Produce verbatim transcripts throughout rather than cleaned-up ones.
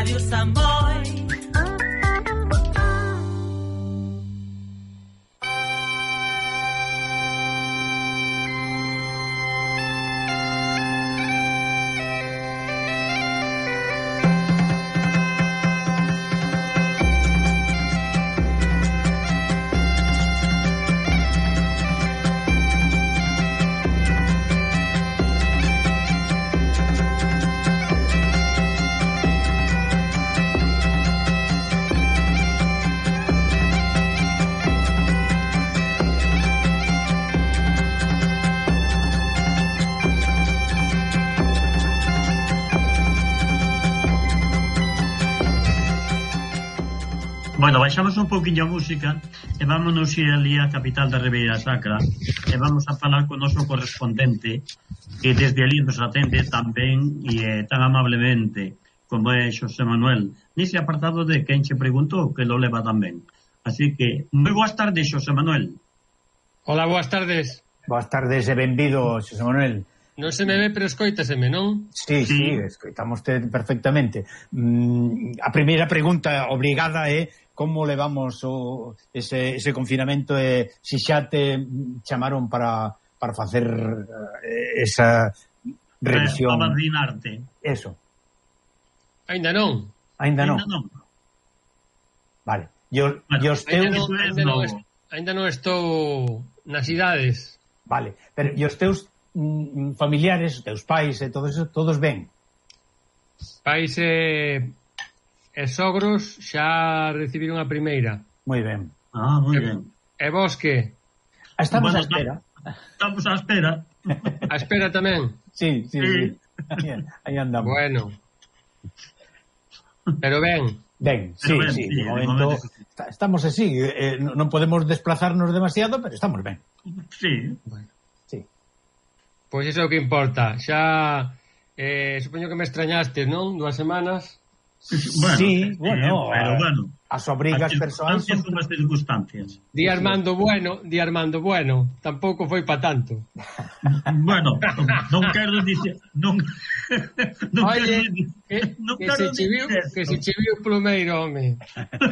Radio Samboy. Bueno, baixamos un pouquinho a música e vámonos ir ali á capital da Ribeira Sacra e vamos a falar con o noso correspondente que desde ali nos atende tan ben e eh, tan amablemente como é Xosé Manuel nese apartado de quen che preguntou que lo leva tan ben. Así que, moi boas tardes, Xosé Manuel. Hola, boas tardes. Boas tardes e benvido, Xosé Manuel. Non se me ve, pero escoitaseme, non? Sí, sí, sí, escoitamos perfectamente. Mm, a primeira pregunta obligada é como levamos o, ese, ese confinamento e se xa te chamaron para, para facer eh, esa revisión. Para vacinarte. Eso. Ainda non. Ainda non. Ainda non. Vale. Yo, bueno, yo esteu... Ainda non, ainda, non est, ainda non estou nas idades. Vale, pero e os teus mm, familiares, os teus pais e todo eso, todos ben? Pais e, e sogros xa recibiron a primeira. Moi ben. Ah, moi e, ben. E vos que? Estamos bueno, á espera. Estamos á espera. A espera tamén? Sí, sí, sí. sí. Aí andamos. Bueno. Pero ben. Ben, sí, ben, sí, sí, de de momento, momento sí. Estamos así, eh, non podemos desplazarnos demasiado, pero estamos ben. Sí. Bueno. Sí. Pois iso é o que importa. Xa, eh, supoño que me extrañaste, non? Dúas semanas. Bueno, sí, sí, bueno, pero bueno. As obrigas persoais son as circunstancias. Di Armando bueno, di Armando bueno. Tampouco foi pa tanto. Bueno, non quero dicir, non non Oye, quero, que, non que, quero se che viu, dicir que se che viu o plumeiro, home.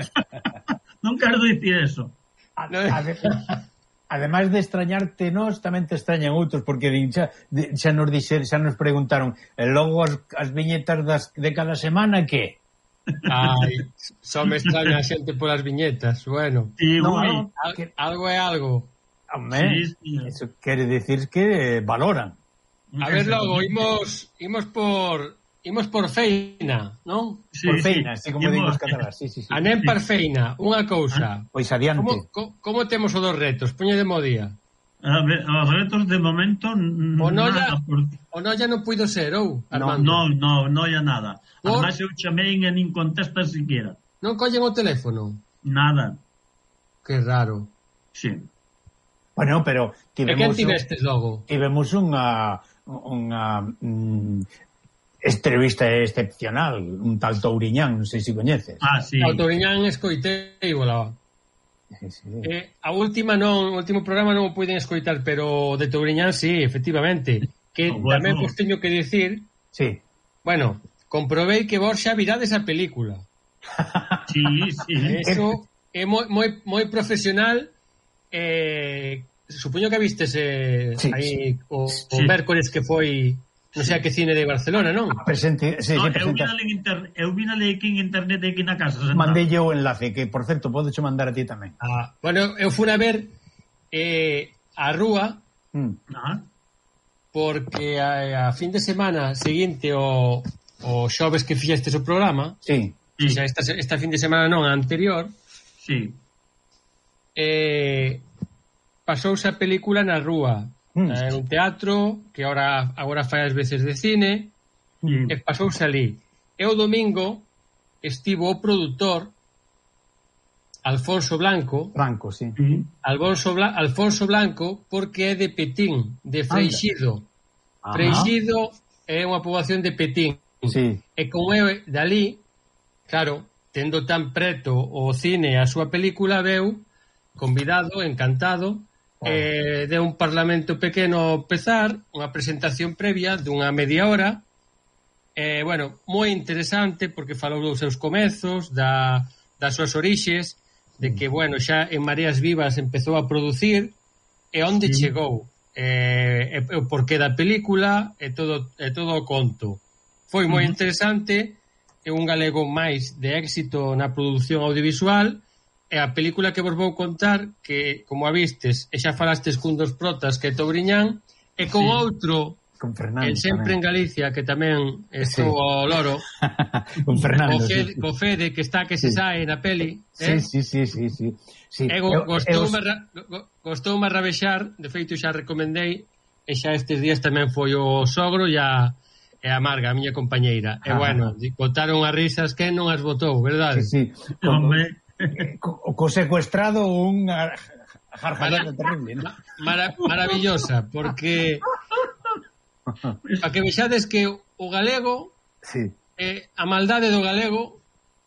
Non quero dicir eso. Ade, ademais de extrañarte nós, tamén te extrañan outros, porque xa, xa nos dixer, xa nos preguntaron, e logo as, as viñetas das, de cada semana, que? Ai, só me extraña a xente polas viñetas. Bueno, Sí, No, ui, no, al, que, algo é algo. hombre, Sí, sí. eso quere decir que valoran. A ver, logo, imos, imos por imos por feina, non? Sí, Por sí. feina, así como Imos- digo os catalás. Sí, sí, sí. Anem par feina, unha cousa. Pois adiante. Como, co, como temos o dos retos? Poñedemo día. A ver, os retos de momento n- O no nada, ya, porque o no ya non puido ser, ou, no, Armando? no, no, no hai nada. Por? Además eu chamei e nin contesta siquiera. Non collen o teléfono? Nada. Que raro. Sí. Bueno, pero E quen tivemos, tivestes logo? tivemos unha unha mm, entrevista excepcional, un tal Touriñán, non sei se coñeces. Ah, sí. A Toriñán escoitei, bola. Sí, sí. Eh, a última non, o último programa non o puiden escoitar, pero de Touriñán sí, efectivamente. Que Oh, bueno. tamén vos teño que dicir, Sí. bueno, comprobei que vos xa virades a película. Sí, sí. Eso é moi, moi, moi profesional. Eh, supoño que vistes eh, Sí, aí o, o Sí. mércores que foi non sei a que cine de Barcelona, non? Presente, sí, No, sí, eu presenta. vínale en internet, eu vínale aquí en internet e aquí na casa. sentado. Mandei yo o enlace, que por certo, podes mandar a ti tamén. Ah, bueno, eu fui a ver eh, a rúa Mm. Ah, porque a, a fin de semana seguinte o, o xoves que fixestes o programa, Sí. sí, xa esta, esta fin de semana non, a anterior, sí. eh, pasouse a película na rúa, Mm. en un teatro que agora agora fai as veces de cine, sí. e pasouse ali. E o domingo estivo o produtor Alfonso Blanco, Franco, sí. Sí. Alfonso, Bla Alfonso Blanco, porque é de Petín, de Freixido. Ajá. Freixido é unha poboación de Petín. Sí. E como é dali, claro, tendo tan preto o cine a súa película, veu convidado, encantado, Oh. eh, de un parlamento pequeno pesar, unha presentación previa dunha media hora, eh, bueno, moi interesante porque falou dos seus comezos, da, das súas orixes, de que, bueno, xa en Mareas Vivas empezou a producir, e onde sí. chegou, eh, e o porqué da película, e todo, e todo o conto. Foi moi uh-huh. interesante, é un galego máis de éxito na produción audiovisual, e a película que vos vou contar, que, como a vistes, e xa falastes cun dos protas, que é Touriñán, e con sí. outro, con Fernando, el sempre tamén. En Galicia, que tamén estou sí. ao loro, con Fernando, co Fede, sí. co Fede, que está que se sí. sae na peli. Eh? Sí, sí, sí, sí, sí. sí. E go, gostoume eu... gostou a rabexar, de feito xa recomendei, e xa estes días tamén foi o sogro e a, e a Marga, a miña compañeira. E bueno, botaron as risas, que non as botou, verdade? Sí, sí. Como... co, co secuestrado unha jarjada terrible, ¿no? Mara, maravillosa, porque para que vexades que o galego sí. eh, a maldade do galego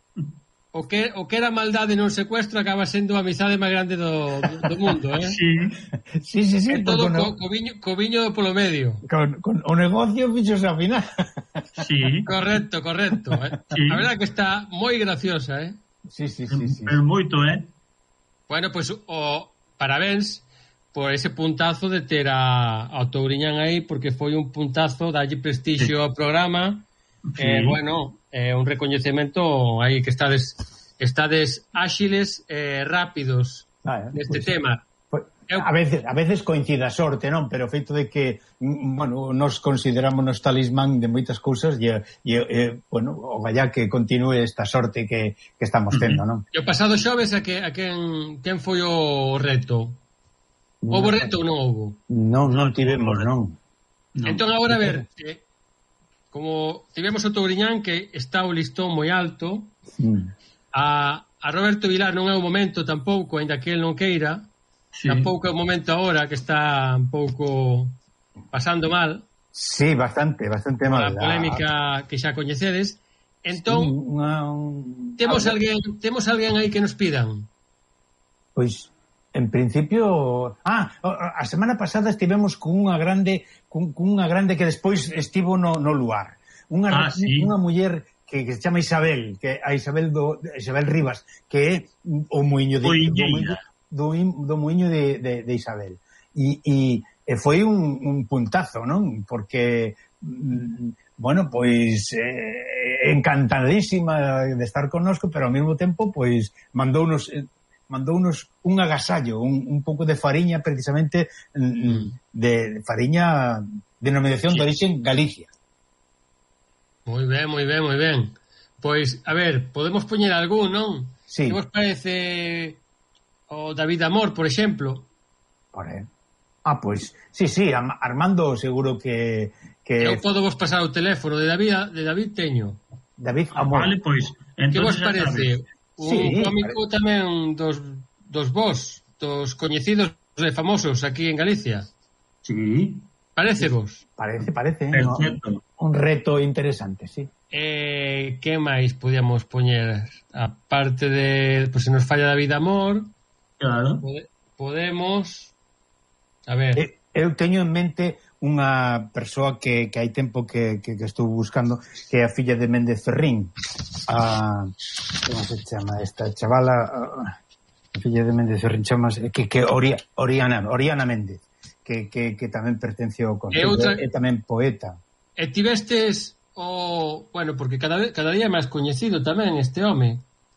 o que, o que era maldade non secuestro acaba sendo a amizade máis grande do, do mundo, eh? Sí, sí, sí, sí. É todo co, co, viño, co viño polo medio. Con, con o negocio fixose ao final. Sí. Correcto, correcto. Eh? Sí. A verdade que está moi graciosa, eh? Sí, sí, sí, sí. Pero moito, eh? Bueno, pois pues, o parabéns por ese puntazo de ter a, a Touriñán aí, porque foi un puntazo, dalle prestixio sí. ao programa. Sí. Eh, bueno, eh, un recoñecemento aí que estades estades áxiles e eh, rápidos ah, eh, neste pues, tema. Pues, Eu... A veces a veces coincide a sorte, non? Pero o feito de que, bueno, nos consideramos nos talismán de moitas cousas e, e, e bueno, o vaya que continúe esta sorte que, que estamos tendo, non? E o pasado xoves a que a quen quen foi o reto? Houbo reto ou non houbo? Non, non tivemos, non. non. Entón agora a ver, eh, como tivemos o Touriñán que está o listón moi alto, mm. a, a Roberto Vilar non é o momento tampouco, aínda que el non queira, sí. tampouco é o momento agora que está un pouco pasando mal. Sí, bastante, bastante mal. A polémica que xa coñecedes. Entón, sí, una, un... temos algo... alguén, temos alguén aí que nos pidan. Pois en principio, ah, a semana pasada estivemos con unha grande con, con unha grande que despois estivo no, no luar. Unha ah, sí. unha muller que, que se chama Isabel, que a Isabel do Isabel Rivas, que é o muiño de do, do muiño de, de, de Isabel. E, e, e foi un, un puntazo, non? Porque bueno, pois eh, encantadísima de estar connosco, pero ao mesmo tempo pois mandounos mandounos un agasallo, un, un pouco de fariña precisamente mm. de fariña denominación sí. de origen Galicia. Moi ben, moi ben, moi ben. Pois, a ver, podemos poñer algún, non? Sí. Que vos parece o David Amor, por exemplo? Por aí. Ah, pois, sí, sí, Armando seguro que... que... Eu podo vos pasar o teléfono de David, de David teño. David Amor. Ah, vale, pois. Que vos parece? Un sí, cómico pare... tamén dos, dos vos, dos coñecidos e famosos aquí en Galicia. Sí. Parece vos? Parece, parece. ¿no? Un reto interesante, sí. Eh, que máis podíamos poñer? Aparte de... Pues se nos falla David Amor. Claro. Pode, podemos... A ver... Eh, eu teño en mente unha persoa que, que hai tempo que, que, que estou buscando, que é a filla de Méndez Ferrín, a como se chama esta chavala, a filla de Méndez Ferrín, chamas, que, que Ori, Oriana, Oriana Méndez, que, que, que tamén pertence ao concello, outra... é tamén poeta. E tivestes o, bueno, porque cada, cada día é máis coñecido tamén este home,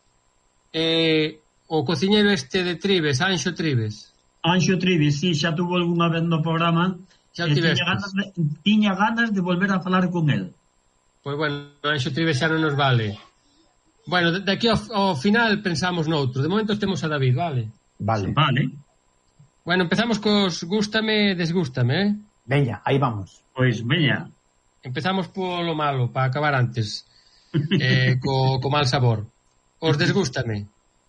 eh, o cociñeiro este de Tribes, Anxo Tribes. Anxo Tribes, sí, xa tuvo algunha vez no programa. Xa tiña ganas, de, tiña ganas de volver a falar con el. Pois bueno, Anxo Tribes xa non nos vale. Bueno, de aquí ao, ao final pensamos noutro. De momento temos a David, vale? Vale. Vale. Bueno, empezamos cos gústame, desgústame, eh? Veña, aí vamos. Pois veña. Empezamos polo malo, para acabar antes. eh, co, co mal sabor. Os desgústame.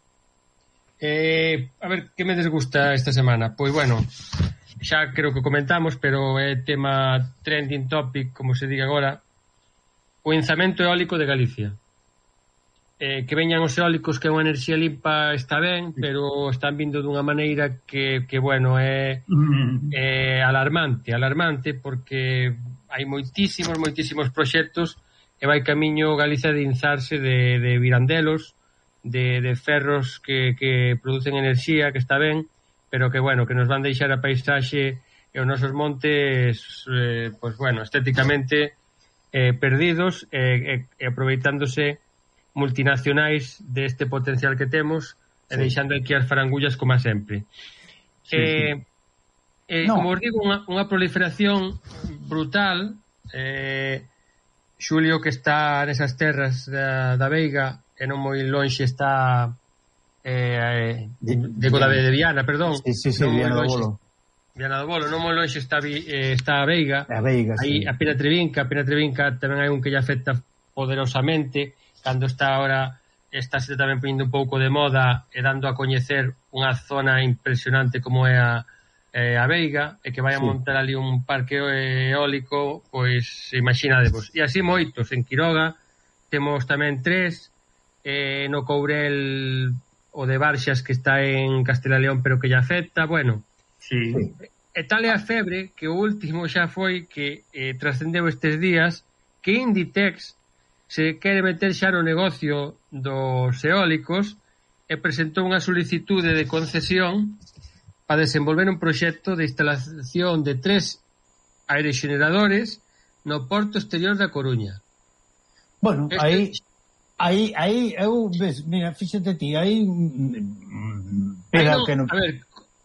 Eh, a ver, que me desgusta esta semana? Pois bueno, xa creo que comentamos, pero é tema trending topic, como se diga agora, o enzamento eólico de Galicia. Eh, que veñan os eólicos, que é unha enerxía limpa, está ben, pero están vindo dunha maneira que, que bueno, é, é alarmante, alarmante, porque hai moitísimos, moitísimos proxectos e vai camiño Galicia de inzarse de, de virandelos, de, de ferros que, que producen enerxía, que está ben, pero que, bueno, que nos van deixar a paisaxe e os nosos montes, eh, pues, bueno, estéticamente eh, perdidos, e eh, eh, aproveitándose multinacionais deste potencial que temos, sí. E deixando aquí as farangullas como sempre. Sí, eh, sí. Eh, no. Como os digo, unha, unha proliferación brutal. eh, Xulio, que está nesas terras da, da Veiga, e non moi lonxe está eh, de, de, de, de Viana, perdón. Sí, sí, sí, Viana do Bolo. Viana do Bolo, non moi lonxe está, eh, está a Veiga. A Veiga, aí, sí. A Pena Trevinca, a Pena Trevinca tamén hai un que lle afecta poderosamente, cando está ahora, está se tamén poñendo un pouco de moda e dando a coñecer unha zona impresionante como é a, eh, a Veiga, e que vai a montar sí. ali un parque eólico, pois imaginadevos. E así moitos, en Quiroga temos tamén tres, eh, no Courel o de Barxas, que está en Castela León, pero que lle afecta, bueno. Sí. E tal é a febre que o último xa foi que eh, trascendeu estes días que Inditex se quere meter xa no negocio dos eólicos e presentou unha solicitude de concesión para desenvolver un proxecto de instalación de tres aerexeneradores no porto exterior da Coruña. Bueno, este... aí aí aí eu ves, mira, fíxate ti, aí pero no, que non... a ver,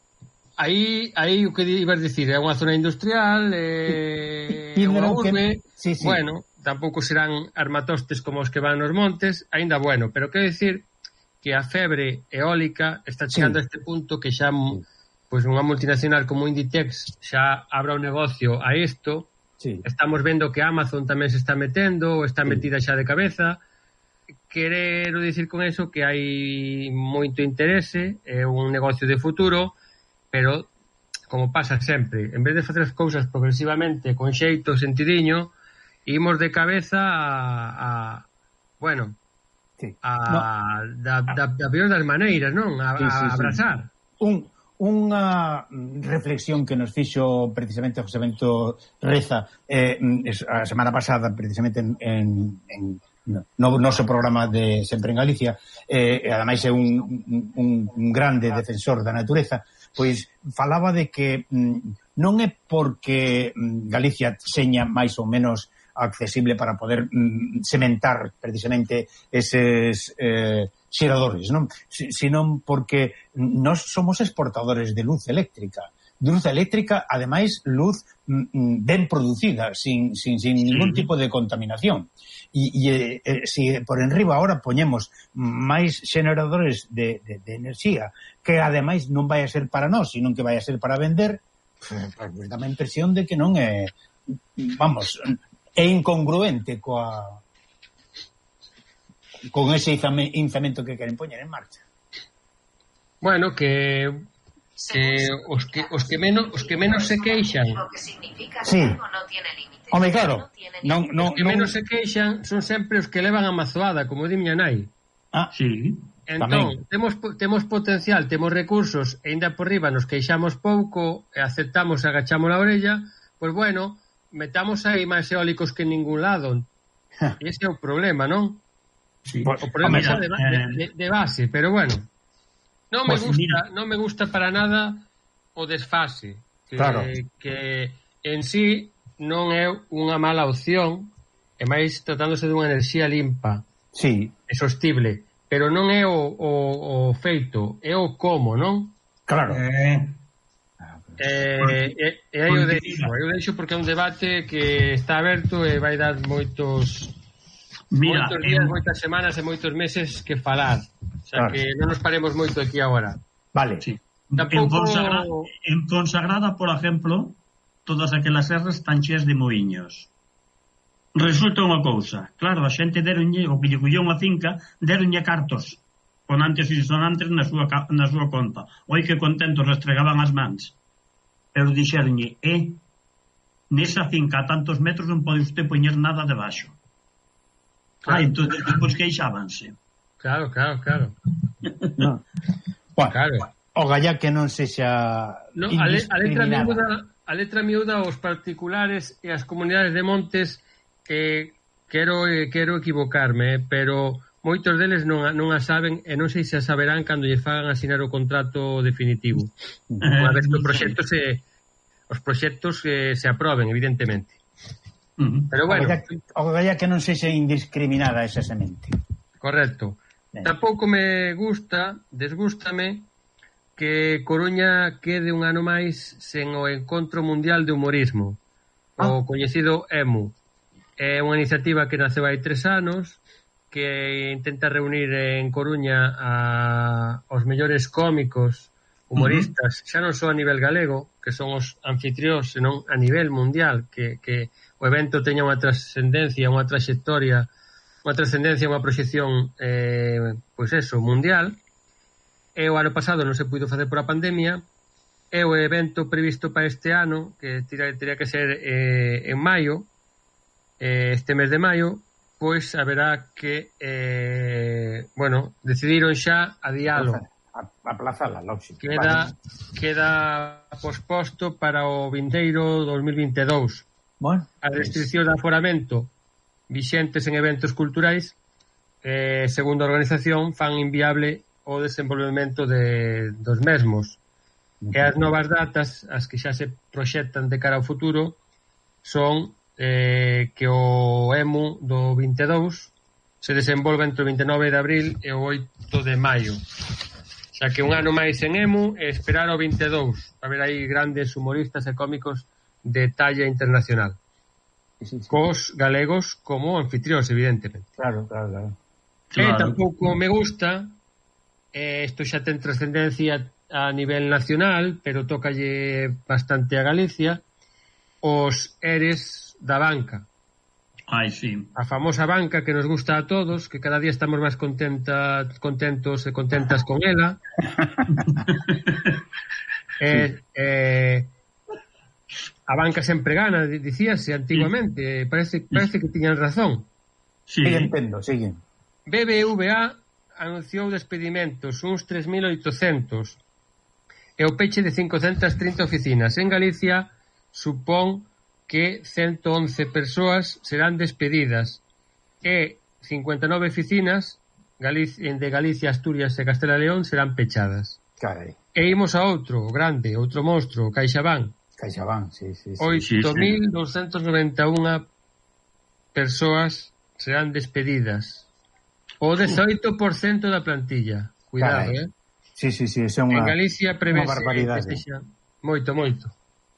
aí aí o que ibas dicir, é unha zona industrial, é eh, unha urbe, que... sí, sí. Bueno, tampouco serán armatostes como os que van nos montes, aínda bueno, pero quero dicir que a febre eólica está chegando sí. a este punto que xa pois unha multinacional como Inditex xa abra un negocio a isto. Sí. Estamos vendo que Amazon tamén se está metendo, ou está sí. metida xa de cabeza. Quero dicir con eso que hai moito interese, é un negocio de futuro, pero como pasa sempre, en vez de facer as cousas progresivamente con xeito, sentidiño, imos de cabeza a, a bueno, sí. a no. da, da, da peor das maneiras, non? A, sí, sí, a abrazar. Sí. Un, unha reflexión que nos fixo precisamente José Bento Reza eh, a semana pasada, precisamente en, en, en no noso programa de Sempre en Galicia, eh, e ademais é un, un, un grande defensor da natureza, pois falaba de que mm, non é porque Galicia seña máis ou menos accesible para poder mm, sementar precisamente eses eh, xeradores, non? Sino porque nós somos exportadores de luz eléctrica. De luz eléctrica, ademais, luz mm, ben producida, sin, sin, sin sí. ningún tipo de contaminación. E, e eh, si por enriba ahora poñemos máis xeneradores de, de, de enerxía, que ademais non vai a ser para nós, sino que vai a ser para vender, pues, pues dá a impresión de que non é, vamos, é incongruente coa con ese incemento que queren poñer en marcha. Bueno, que que os que os que menos os que menos se queixan. Sí. Home, claro. Non, non, os que menos non... se queixan son sempre os que levan a mazoada, como di miña nai. Ah, sí. Entón, temos temos potencial, temos recursos, e ainda por riba nos queixamos pouco e aceptamos e agachamos a orella, pois bueno, metamos aí máis eólicos que en ningún lado. E ese é o problema, non? Sí. O problema é de, de, de base, pero bueno. Non me pues, gusta, mira. non me gusta para nada o desfase, que, claro. que en sí non é unha mala opción, e máis tratándose dunha enerxía limpa, sí, e sostible, pero non é o, o, o feito, é o como, non? Claro. Eh, eh, e, e aí o deixo, aí o deixo porque é un debate que está aberto e vai dar moitos Mira, moitos días, en... moitas semanas e moitos meses que falar. O sea, claro. que non nos paremos moito aquí agora. Vale. Sí. Tampouco... En, Fonsagrada, en Fonsagrada, por exemplo, todas aquelas serras están cheas de moiños. Resulta unha cousa, claro, a xente deronlle, o que lle cullou unha finca, deronlle cartos conantes e sonantes na súa, na súa conta. Oi, que contentos restregaban as mans. Pero dixeronlle, eh, nesa finca a tantos metros non pode usted poñer nada debaixo. Claro. Ah, entón, depois queixábanse. Claro, claro, claro. No. Bueno, claro. O galla que non sexa no, a, le, a letra miúda a letra miúda os particulares e as comunidades de montes que quero quero equivocarme, eh, pero moitos deles non, non a saben e non sei se a saberán cando lle fagan asinar o contrato definitivo. Unha vez que o proxecto se os proxectos eh, se aproben, evidentemente. Uh-huh. Pero bueno, o galla que non sexa indiscriminada esa semente. Correcto. Ben. Tampouco me gusta, desgústame que Coruña quede un ano máis sen o Encontro Mundial de Humorismo, ah. o coñecido E M U. É unha iniciativa que naceu hai tres anos, que intenta reunir en Coruña a os mellores cómicos, humoristas, uh-huh. xa non só a nivel galego, que son os anfitrións, senón a nivel mundial, que, que o evento teña unha trascendencia, unha trayectoria, unha trascendencia, unha proxección, eh, pois eso, mundial. E o ano pasado non se puido facer por a pandemia, e o evento previsto para este ano, que teria que ser eh, en maio, este mes de maio, pois haberá que eh, bueno, decidiron xa adialo, aplazala, lógico. Queda vale. queda posposto para o vindeiro dos mil vinte e dous. Bueno, a restricción de aforamento vixentes en eventos culturais, eh, segundo a organización, fan inviable o desenvolvemento de, dos mesmos. Uh-huh. E as novas datas, as que xa se proxectan de cara ao futuro, son Eh, que o E M U do vinte e dous se desenvolve entre o vinte e nove de abril e o oito de maio, xa que un ano máis en E M U e esperar o vinte e dous para ver aí grandes humoristas e cómicos de talla internacional, sí, sí, sí. Cos galegos como anfitrións, evidentemente. Claro, claro, claro. E claro. Tampouco me gusta, eh, isto xa ten trascendencia a nivel nacional, pero tócalle bastante a Galicia, os eres da banca. Ai, sí. A famosa banca que nos gusta a todos, que cada día estamos máis contenta, contentos e contentas con ela. eh, eh, a banca sempre gana, dicíase antiguamente. Sí. Parece, parece que tiñan razón. Sí, entendo, siguen. B B V A anunciou despedimentos, uns tres mil oitocentos, e o peche de cincocentas trinta oficinas. En Galicia supón que ciento once persoas serán despedidas e cincuenta e nove oficinas de Galicia, Asturias e Castela e León serán pechadas. Carai. E imos a outro grande, outro monstro, CaixaBank. CaixaBank, sí, sí, sí. oito mil doscientos noventa e un persoas serán despedidas. O dezoito por cento da plantilla. Cuidado, Carai. eh? Sí, sí, sí, é unha, en Galicia prevese que sexa moito, moito.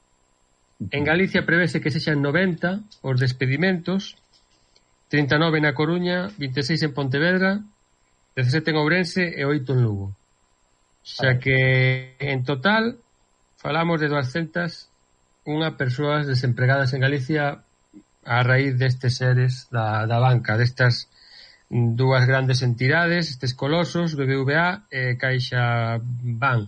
En Galicia prevese que sexan noventa os despedimentos, trinta e nove na Coruña, vinte e seis en Pontevedra, dezasete en Ourense e oito en Lugo. Xa que en total falamos de duascentas e unha persoas desempregadas en Galicia a raíz destes seres da, da banca, destas dúas grandes entidades, estes colosos, B B V A e CaixaBank.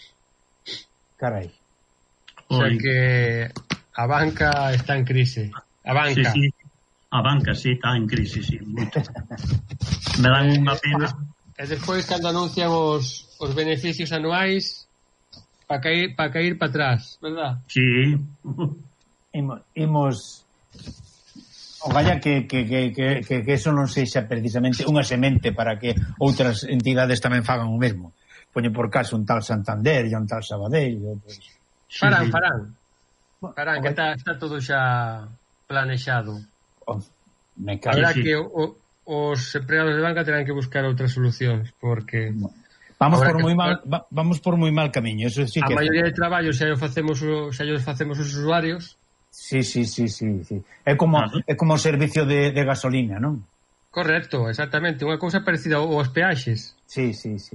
Carai. O sea que a banca está en crise. A banca. Sí, sí. A banca, sí, está en crise, sí. Mucho. Me dan unha pena. E despois, cando anuncian os, os beneficios anuais, para cair para cair para atrás, verdad? Sí. Imos... imos... O galla que, que, que, que, que eso non sexa precisamente unha semente para que outras entidades tamén fagan o mesmo. Poñe por caso un tal Santander e un tal Sabadell e outros... Farán, farán. Farán, que está, está todo xa planexado. Oh, me cae. Habrá sí. que o, os empleados de banca terán que buscar outras solucións, porque... Vamos por moi mal, va, vamos por moi mal camiño, eso sí a que... A maioría de traballos xa o facemos xa os facemos os usuarios. Sí, sí, sí, sí, sí. É como ah, é como o servicio de, de gasolina, non? Correcto, exactamente, unha cousa parecida aos peaxes. Sí, sí, sí.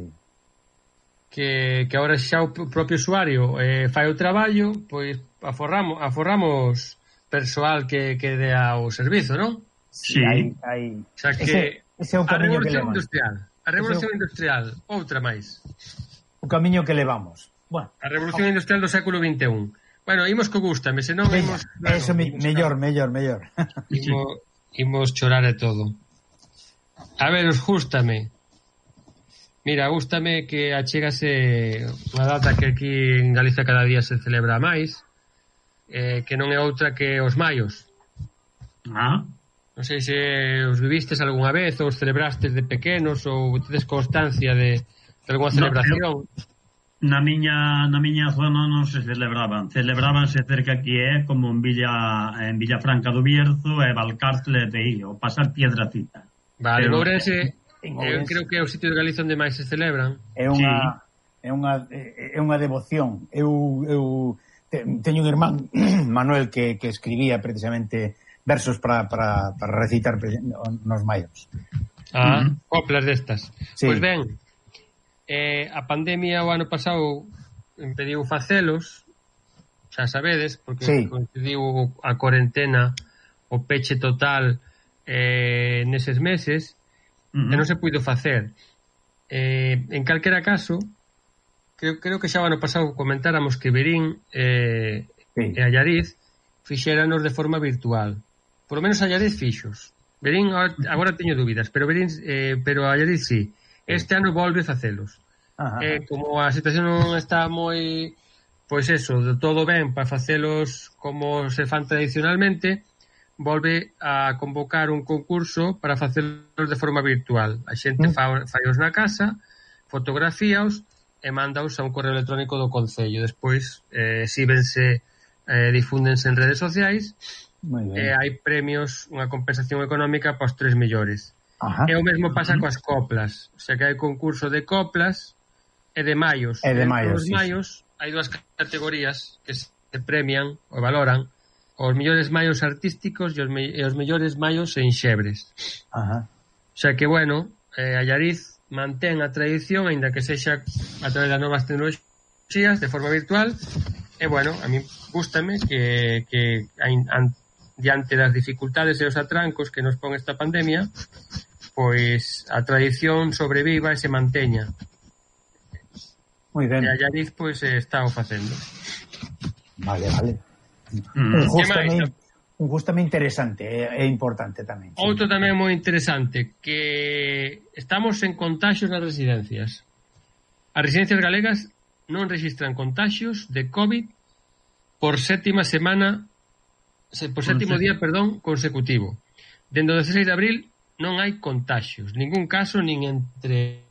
Que, que agora xa o propio usuario eh, fai o traballo, pois aforramos, aforramos persoal que, que dea o servizo, non? Sí, hai, hai... O sea que ese, ese é o a revolución que industrial, a revolución ese... industrial, outra máis. O camiño que levamos. Bueno, a revolución o... industrial do século vinte e un. Bueno, imos co gústame, senón imos... Claro, eso me, mellor, mellor, mellor. Imos, imos chorar e todo. A ver, os gústame. Mira, gústame que achégase unha data que aquí en Galicia cada día se celebra máis, eh, que non é outra que os maios. Ah. Non sei se os vivistes algunha vez ou os celebrastes de pequenos ou tedes constancia de, de algunha celebración. No, na miña na miña zona non se celebraban. Celebrábanse cerca aquí, é como en Villa en Villafranca do Bierzo e Valcárcel de aí, o pasar Piedracita. Vale, en Ourense, eu creo que é o sitio de Galicia onde máis se celebran. É unha sí. é unha é unha devoción. Eu eu teño un irmán Manuel que que escribía precisamente versos para, para, para recitar nos maios. Ah, uh-huh. Coplas destas. Sí. Pois ben, eh, a pandemia o ano pasado impediu facelos, xa sabedes, porque sí. coincidiu a cuarentena, o peche total eh, neses meses, uh-huh. e non se puido facer. Eh, en calquera caso, creo, creo que xa o ano pasado comentáramos que Verín eh, sí. e Allariz fixéranos de forma virtual. Por lo menos Allariz fixos. Verín, agora, agora teño dúbidas, pero Verín, eh, pero Allariz sí. Este ano volve facelos. Eh, como a situación non está moi, pois eso, de todo ben para facelos como se fan tradicionalmente, volve a convocar un concurso para facelos de forma virtual. A xente fa, faos na casa, fotografíaos e mandaos a un correo electrónico do Concello. Despois, eh, síbense, eh, difúndense en redes sociais. E hai premios, unha compensación económica para os tres millores. Ajá. E o mesmo pasa uh-huh. coas coplas, o sea que hai concurso de coplas e de maios. E de maios, os sí, maios sí. Hai dúas categorías que se premian ou valoran: os mellores maios artísticos e os, me- e os mellores maios en xebres. Ajá. O sea que, bueno, eh, Allariz mantén a tradición, aínda que sexa a través das novas tecnoloxías de forma virtual. E, bueno, a mí gústame que, que an, diante das dificultades e os atrancos que nos pon esta pandemia, pois a tradición sobreviva e se manteña. Moi ben. E Allariz, pois, está o facendo. Vale, vale. Mm. Un gústame, un gústame interesante e, e importante tamén. Sí. Outro tamén moi interesante, que estamos en contaxios nas residencias. As residencias galegas non registran contaxios de COVID por sétima semana por sétimo día, perdón, consecutivo. Dende o dezasseis de abril non hai contaxios, ningún caso nin entre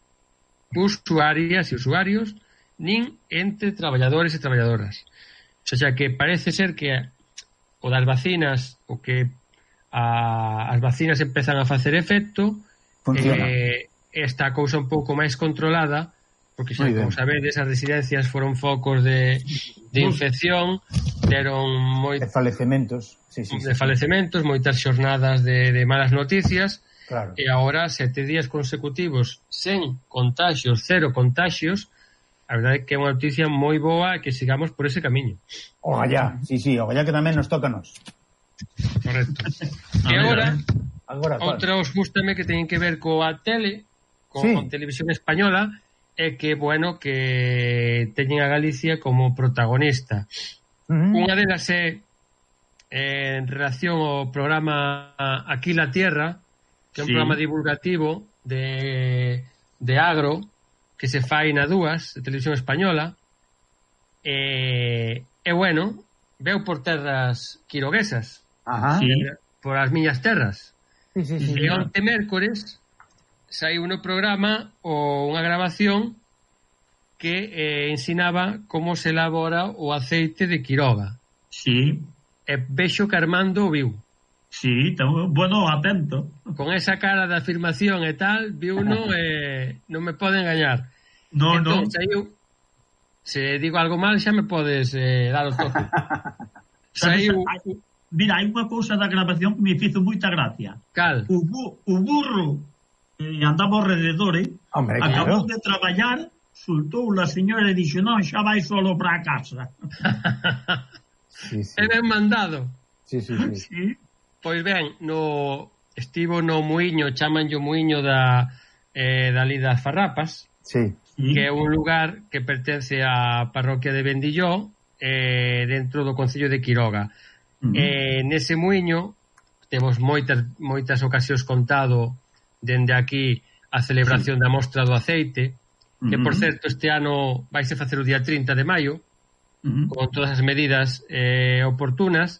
usuarias e usuarios, nin entre traballadores e traballadoras. O sea, que parece ser que o das vacinas, o que a, as vacinas empezan a facer efecto, eh, esta cousa un pouco máis controlada, porque xa, como sabedes, as residencias foron focos de, de infección, deron moi, de falecementos, sí, sí, de sí, falecementos, moitas xornadas de, de malas noticias, claro. E agora sete días consecutivos sen contaxios, cero contaxios. A verdade é que é unha noticia moi boa e que sigamos por ese camiño. Ogallá, sí, sí, ogallá que tamén nos toca nos. Correcto. E agora, agora outros gústame que teñen que ver coa tele, con, sí. con televisión española, é que, bueno, que teñen a Galicia como protagonista. Uh-huh. Unha delas é eh, en relación ao programa Aquí la Tierra, que é un sí. programa divulgativo de, de agro que se fai na dúas de televisión española, e, e bueno, veu por terras quiroguesas. Ajá. Sí. Por as miñas terras. Sí, sí, sí, e onte mércores saiu no programa o unha grabación que eh, ensinaba como se elabora o aceite de Quiroga. Sí. E vexo que Armando o viu. Sí, bueno, atento. Con esa cara de afirmación e tal, viu uno e eh, non me pode engañar. No, entón, no. Saiu, se digo algo mal xa me podes eh, dar o toque. Saiu... Mira, hai unha cousa da grabación que me fizo moita gracia. Cal? O, bu, o burro eh, andaba ao rededor, eh? Hombre, acabou claro. de traballar, soltou la señora e dixo, non, xa vai solo para a casa. Sí, sí. É ben mandado. Sí, sí, sí. Sí. Pois ben, no estivo no muiño, chamanlle o muiño da eh, dali das Farrapas, sí. que é un lugar que pertence á parroquia de Bendilló, eh, dentro do concello de Quiroga. Uh-huh. Eh, nese muiño temos moitas moitas ocasións contado dende aquí a celebración sí. da mostra do aceite, que uh-huh. por certo este ano vaise facer o día trinta de maio, uh-huh. con todas as medidas eh, oportunas.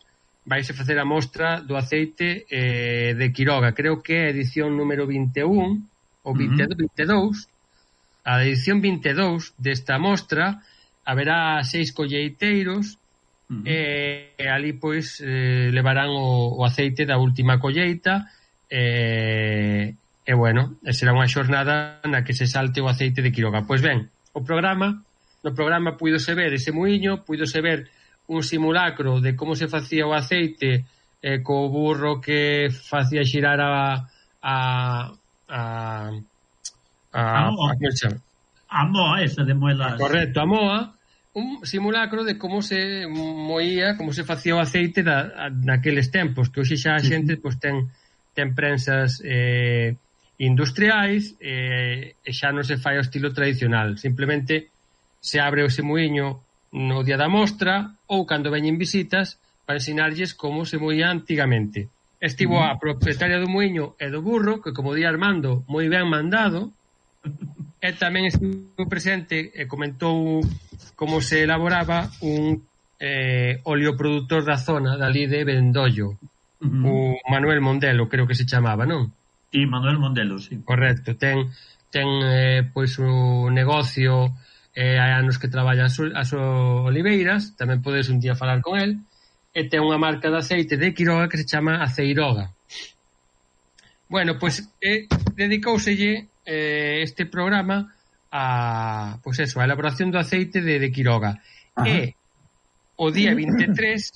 vaise facer a mostra do aceite eh, de Quiroga. Creo que é a edición número vinte e un ou vinte e dous. A edición vinte e dous desta mostra haberá seis colleiteiros. Uh -huh. e, e ali pois eh, levarán o, o aceite da última colleita e, e bueno, e será unha xornada na que se salte o aceite de Quiroga. Pois ben, o programa no programa puidose ver ese muiño, puidose ver un simulacro de como se facía o aceite eh, co burro que facía xirar a a a a, a, moa. a moa esa de moelas. Correcto, a moa, un simulacro de como se moía, como se facía o aceite da, naqueles tempos, que hoxe xa a xente sí. pois ten ten prensas eh, industriais eh, e xa non se fai o estilo tradicional, simplemente se abre ese muiño no día da mostra ou cando veñen visitas para ensinarlles como se moía antigamente. Estivo uh -huh. a propietaria do muiño e do burro, que como di Armando, moi ben mandado, e tamén estivo presente e comentou como se elaboraba un eh, oleoproductor da zona dali de Vendollo, uh -huh. o Manuel Mondelo, creo que se chamaba, non? Sí, Manuel Mondelo, sí. Correcto, ten, ten eh, pois un negocio. Eh, hai anos que traballa as, as oliveiras, tamén podes un día falar con el, e ten unha marca de aceite de Quiroga que se chama Aceiroga. Bueno, pois eh, dedicouselle eh, este programa a, pois eso, a elaboración do aceite de, de Quiroga. Ajá. E o día vinte e tres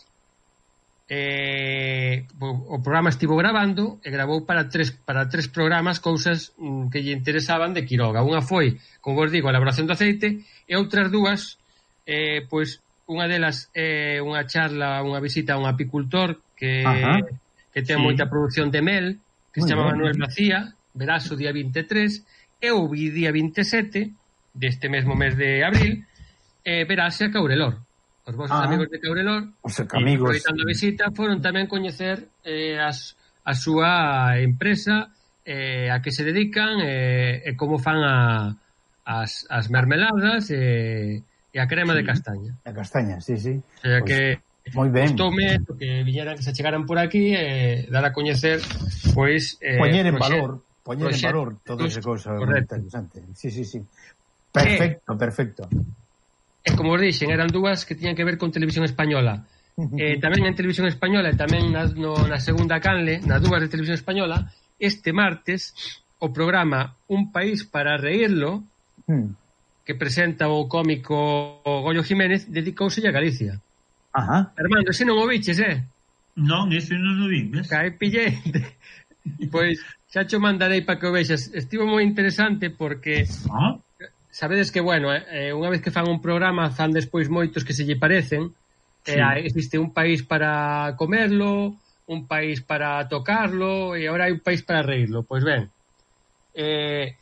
eh, o, o programa estivo grabando e grabou para tres, para tres programas cousas mm, que lle interesaban de Quiroga. Unha foi, como vos digo, a elaboración do aceite, e outras dúas eh, pois unha delas é unha charla, unha visita a un apicultor que, que ten sí. moita produción de mel, que Muy se chama bien. Manuel Macía. Verás o día vinte e tres, e o día vinte e sete deste mesmo mes de abril eh, verase a Caurelor. Os vosos ah, amigos de Caurelor, o sea, que amigos... aproveitando a visita, foron tamén coñecer eh, as, a súa empresa, eh, a que se dedican e eh, eh, como fan a, as, as mermeladas e, e a crema sí, de castaña. A castaña, sí, sí. O sea pues, que moi ben. Gustoume que viñeran, que se chegaran por aquí e eh, dar a coñecer, pois... Eh, poñer en valor, poñer en valor toda esa cousa interesante. Sí, sí, sí. Perfecto, eh, perfecto. E como os dixen, eran dúas que tiñan que ver con Televisión Española. eh, tamén en Televisión Española e tamén na, no, na segunda canle, nas dúas de Televisión Española, este martes o programa Un País para Reírlo, mm. que presenta o cómico Goyo Jiménez, dedicouse a Galicia. Ajá. Armando, se non o biches, eh? Non, ese non o vi, ves? Cae pillei. Pois xa cho mandarei para que o vexas. Estivo moi interesante porque... Ah? Sabedes que, bueno, eh, unha vez que fan un programa fan despois moitos que se lle parecen. Sí. Eh, existe un país para comerlo, un país para tocarlo e agora hai un país para reírlo. Pois ben, eh,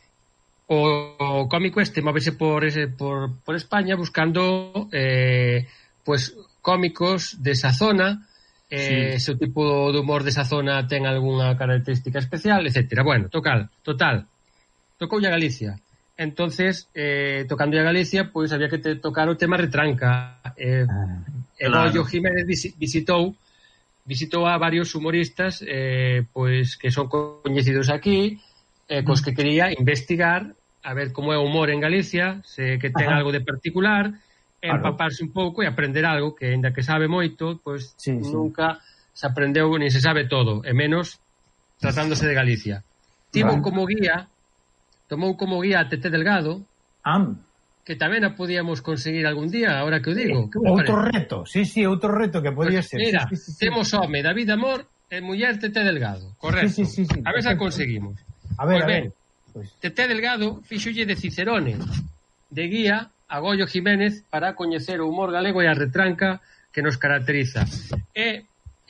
o, o cómico este móvese por, ese, por, por España buscando eh, pues cómicos desa zona, eh, sí. se o tipo de humor desa zona ten algunha característica especial, etcétera. Bueno, total, total tocoulle a Galicia. Entonces, eh, tocando a Galicia, pois había que te tocar o tema retranca. Eh, ah, claro. Goyo Jiménez visitou visitou a varios humoristas eh, pois que son coñecidos aquí, eh, cos que quería investigar a ver como é o humor en Galicia, se que ten Ajá. algo de particular, claro. empaparse un pouco e aprender algo que, ainda que sabe moito, pois sí, nunca sí. se aprendeu ni se sabe todo, e menos tratándose de Galicia. Tivo vale. como guía tomou como guía a Tete Delgado, ah. que tamén a podíamos conseguir algún día, ahora que o digo. Eh, outro parece? reto, sí, sí, outro reto que podía pues, ser. Mira, sí, sí, sí, temos home, David Amor, e muller Tete Delgado, correcto. Sí, sí, sí, sí, a ver se conseguimos. A ver, pues, a ver. Ben, pues. Tete Delgado fixolle de Cicerone, de guía a Goyo Jiménez para coñecer o humor galego e a retranca que nos caracteriza. E...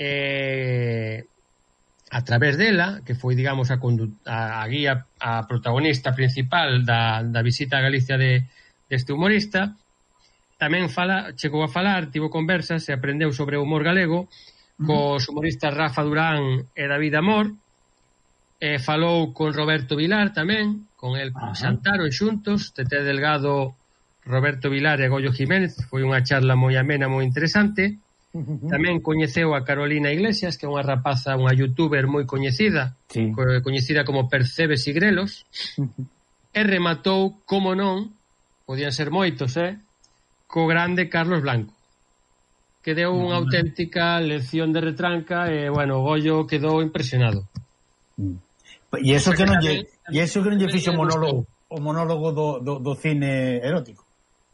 Eh, a través dela, que foi, digamos, a, a, a guía, a protagonista principal da, da visita a Galicia de, deste humorista, tamén fala, chegou a falar, tivo conversas e aprendeu sobre o humor galego uh-huh. cos humoristas Rafa Durán e David Amor, e falou con Roberto Vilar tamén, con el uh-huh. xantaron xuntos, Tete Delgado, Roberto Vilar e Goyo Jiménez, foi unha charla moi amena, moi interesante, Tamén coñeceu a Carolina Iglesias, que é unha rapaza, unha youtuber moi coñecida, sí. coñecida como Percebes e Grelos, e rematou, como non, podían ser moitos, eh, co grande Carlos Blanco, que deu unha auténtica lección de retranca e, bueno, o Goyo quedou impresionado. E iso que non lle, e iso que non lle fixo o monólogo, o monólogo do, do, do cine erótico.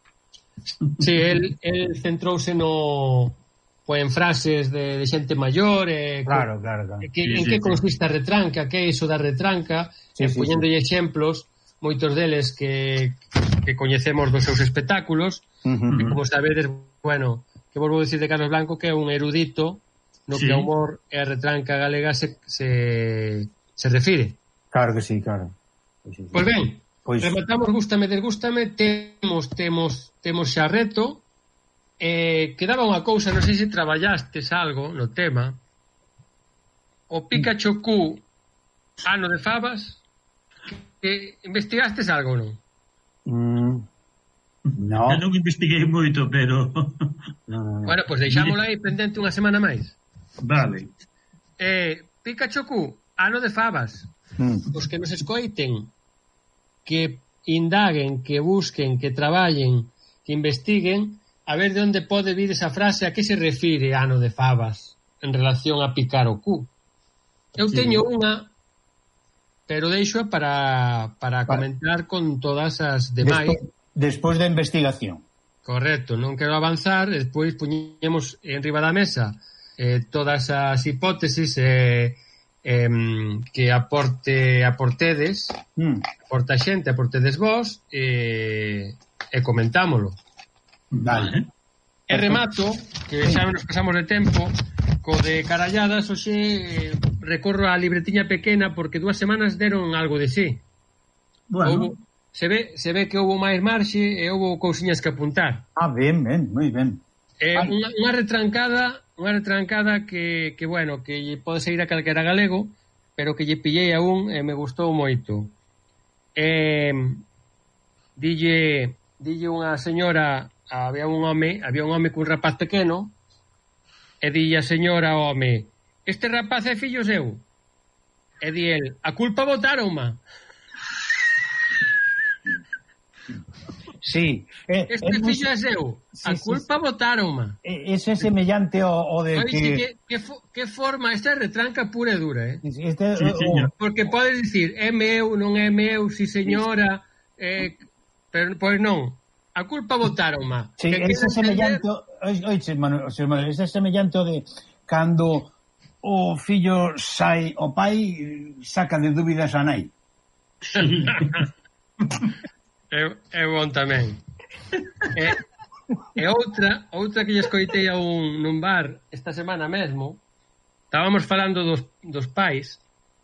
Sí, el, el centrouse no pues, en frases de, de xente maior eh, claro, claro, claro. Que, sí, en sí, que sí. consiste a retranca, que é iso da retranca, sí, e sí, poñéndolle sí. exemplos, moitos deles que, que coñecemos dos seus espectáculos, uh -huh. E como sabedes, bueno, que vos vou dicir de Carlos Blanco, que é un erudito no sí. que o humor e a retranca galega se, se, se refire. Claro que sí, claro. Pois sí, sí. Pues ben, pues... rematamos Gústame, Desgústame, temos, temos, temos xa reto. Eh, quedaba unha cousa, non sei se traballastes algo no tema. O Pikachu Q ano de Fabas, que investigastes algo, non? Mm, no. Eu non investiguei moito, pero... no, no, no. Bueno, pois pues deixámola aí pendente unha semana máis. Vale. Eh, Pikachu Q ano de Fabas. Mm. Os que nos escoiten, que indaguen, que busquen, que traballen, que investiguen, a ver de onde pode vir esa frase, a que se refire ano de Fabas en relación a picar o cu. Eu sí. teño unha, pero deixo para, para comentar con todas as demais. Despois, despois da investigación. Correcto, non quero avanzar, despois puñemos en riba da mesa eh, todas as hipótesis eh, eh, que aporte aportedes, mm. aporta xente, aportedes vos, eh, e comentámolo. Vale. E remato, que xa nos pasamos de tempo, co de caralladas, hoxe eh, recorro a libretiña pequena porque dúas semanas deron algo de sí. Bueno. Houbo, se ve se ve que houbo máis marxe e houbo cousiñas que apuntar. Ah, ben, ben, moi ben. Eh, unha, unha retrancada, unha retrancada que, que bueno, que lle pode seguir a calquera galego, pero que lle pillei a un e me gustou moito. Eh, dille, dille unha señora, había un home, había un home cun rapaz pequeno, e dille a señora ao home: este rapaz é fillo seu. E di el: a culpa botaronma. Sí. Eh, este eh, fillo é seu. A sí, culpa sí, botaronma. Ese é semellante ao de que... que... Que, que forma, esta é retranca pura e dura, eh? Este, sí, o... Porque podes dicir, é meu, non é meu, si señora, eh, pero pois non. A culpa botaronma. Sí, ese é semellante, oiche, Manuel, ese é semellante de cando o fillo sai o pai, saca de dúbidas a nai. é, é bon tamén. E, e outra, outra que lle escoitei a un nun bar esta semana mesmo, estábamos falando dos, dos pais,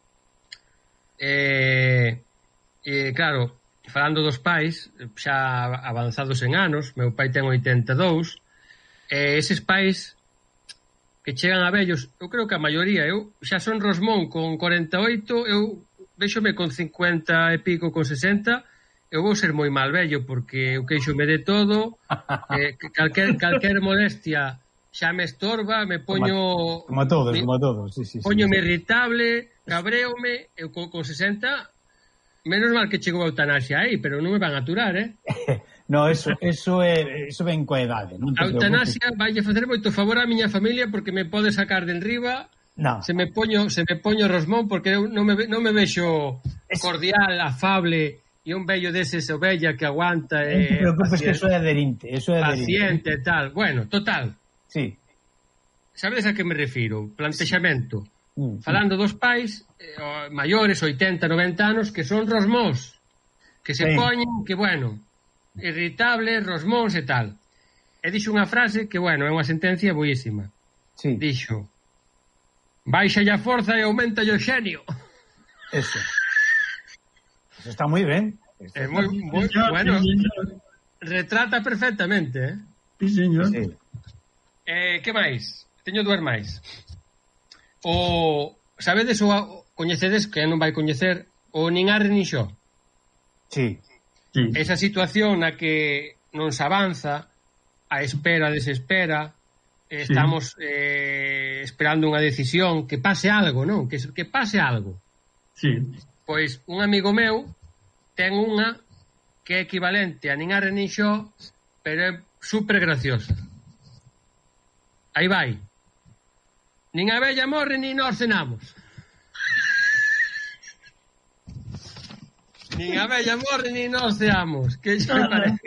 e, e claro, falando dos pais, xa avanzados en anos, meu pai ten oitenta e dous, e eses pais que chegan a vellos, eu creo que a maioría, eu xa son Rosmón con corenta e oito, eu véxome con cincuenta e pico, con sesenta, eu vou ser moi mal vello, porque eu queixome de todo, eh, calquer, calquer molestia xa me estorba, me poño... Como a todos, me, como a todos, sí, sí. Poñome sí, irritable, cabreome, eu con, con sesenta... Menos mal que chegou a eutanasia aí, pero non me van a aturar, eh? No, eso, eso é eso ven coa edade, non? A eutanasia vai a facer moito favor á miña familia porque me pode sacar de enriba. No. Se me poño, se me poño Rosmón porque eu non me non me vexo es... cordial, afable e un vello deses ovella que aguanta e non te preocupes que eso é adherente, eso é adherente. Paciente e tal. Bueno, total. Sí. Sabedes a que me refiro? Plantexamento. Sí. Mm, falando dos pais eh, maiores, oitenta, noventa anos, que son rosmós, que se sí. poñen, que bueno, irritables, rosmós e tal. E dixo unha frase que, bueno, é unha sentencia boísima. Sí. Dixo: baixa a forza e aumenta o xenio. Eso. Eso está moi ben. É moi, moi bueno. Retrata perfectamente, eh? Sí, señor. Sí. Eh, que máis? Teño dúas máis. O, sabedes o, coñecedes, que non vai coñecer, o nin arre nin xo. Sí. sí. Esa situación na que non se avanza, a espera desespera, estamos sí. eh, esperando unha decisión, que pase algo, non? Que, que pase algo. Sí. Pois un amigo meu ten unha que é equivalente a nin arre nin xo, pero é super graciosa. Aí vai. Nin a bella morre, nin nós cenamos. Nin a bella morre, nin nós ceamos. Que xa me parece.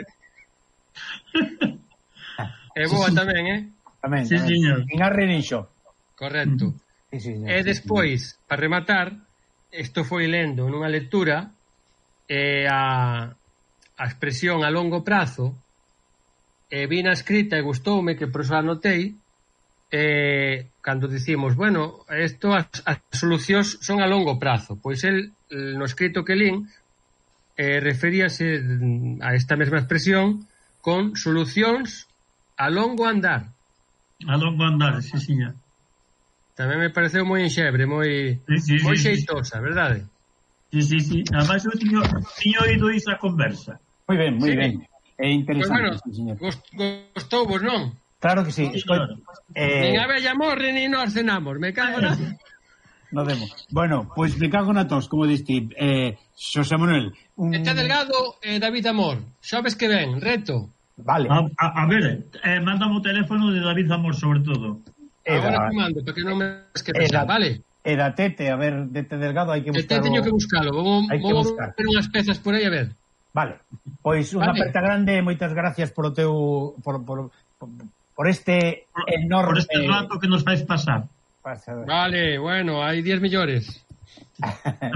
É boa tamén, eh? Tamén, sí, tamén. Señor. Nin arre nin xo. Correcto. Sí, sí, e despois, para rematar, isto foi lendo nunha lectura, eh, a, a expresión a longo prazo, e eh, vi na escrita e gustoume, que por eso anotei, eh, cando dicimos, bueno, isto as, as solucións son a longo prazo, pois el, no escrito que lín, eh, referíase a esta mesma expresión con solucións a longo andar. A longo andar, sí, señor. Tamén me pareceu moi enxebre, moi sí, sí, moi sí, xeitosa, sí. Verdade? Sí, sí, sí. Además, eu tiño, tiño oído esa conversa. Moi ben, moi sí. ben. É interesante, pues bueno, sí, señor. Gostou vos, non? Claro que sí. sí claro. Eh... Nin a bella morre, nin nós cenamos. Me cago na... No demo. Bueno, pois pues, me cago na tos, como diste. Eh, Xosé Manuel. Un... Este Delgado e eh, David Amor. Sabes que ven, reto. Vale. A, a, a ver, eh, mándame o teléfono de David Amor, sobre todo. Agora te mando, para que non me esqueces, vale? E da Tete, a ver, Tete Delgado, hai que buscar. Tete teño que buscalo, vou, vou ver unhas pezas por aí a ver. Vale, pois unha vale. Aperta grande, moitas gracias por o teu por, por, por, por este por, enorme... Por este rato que nos vais pasar. Vale, bueno, hai diez millores.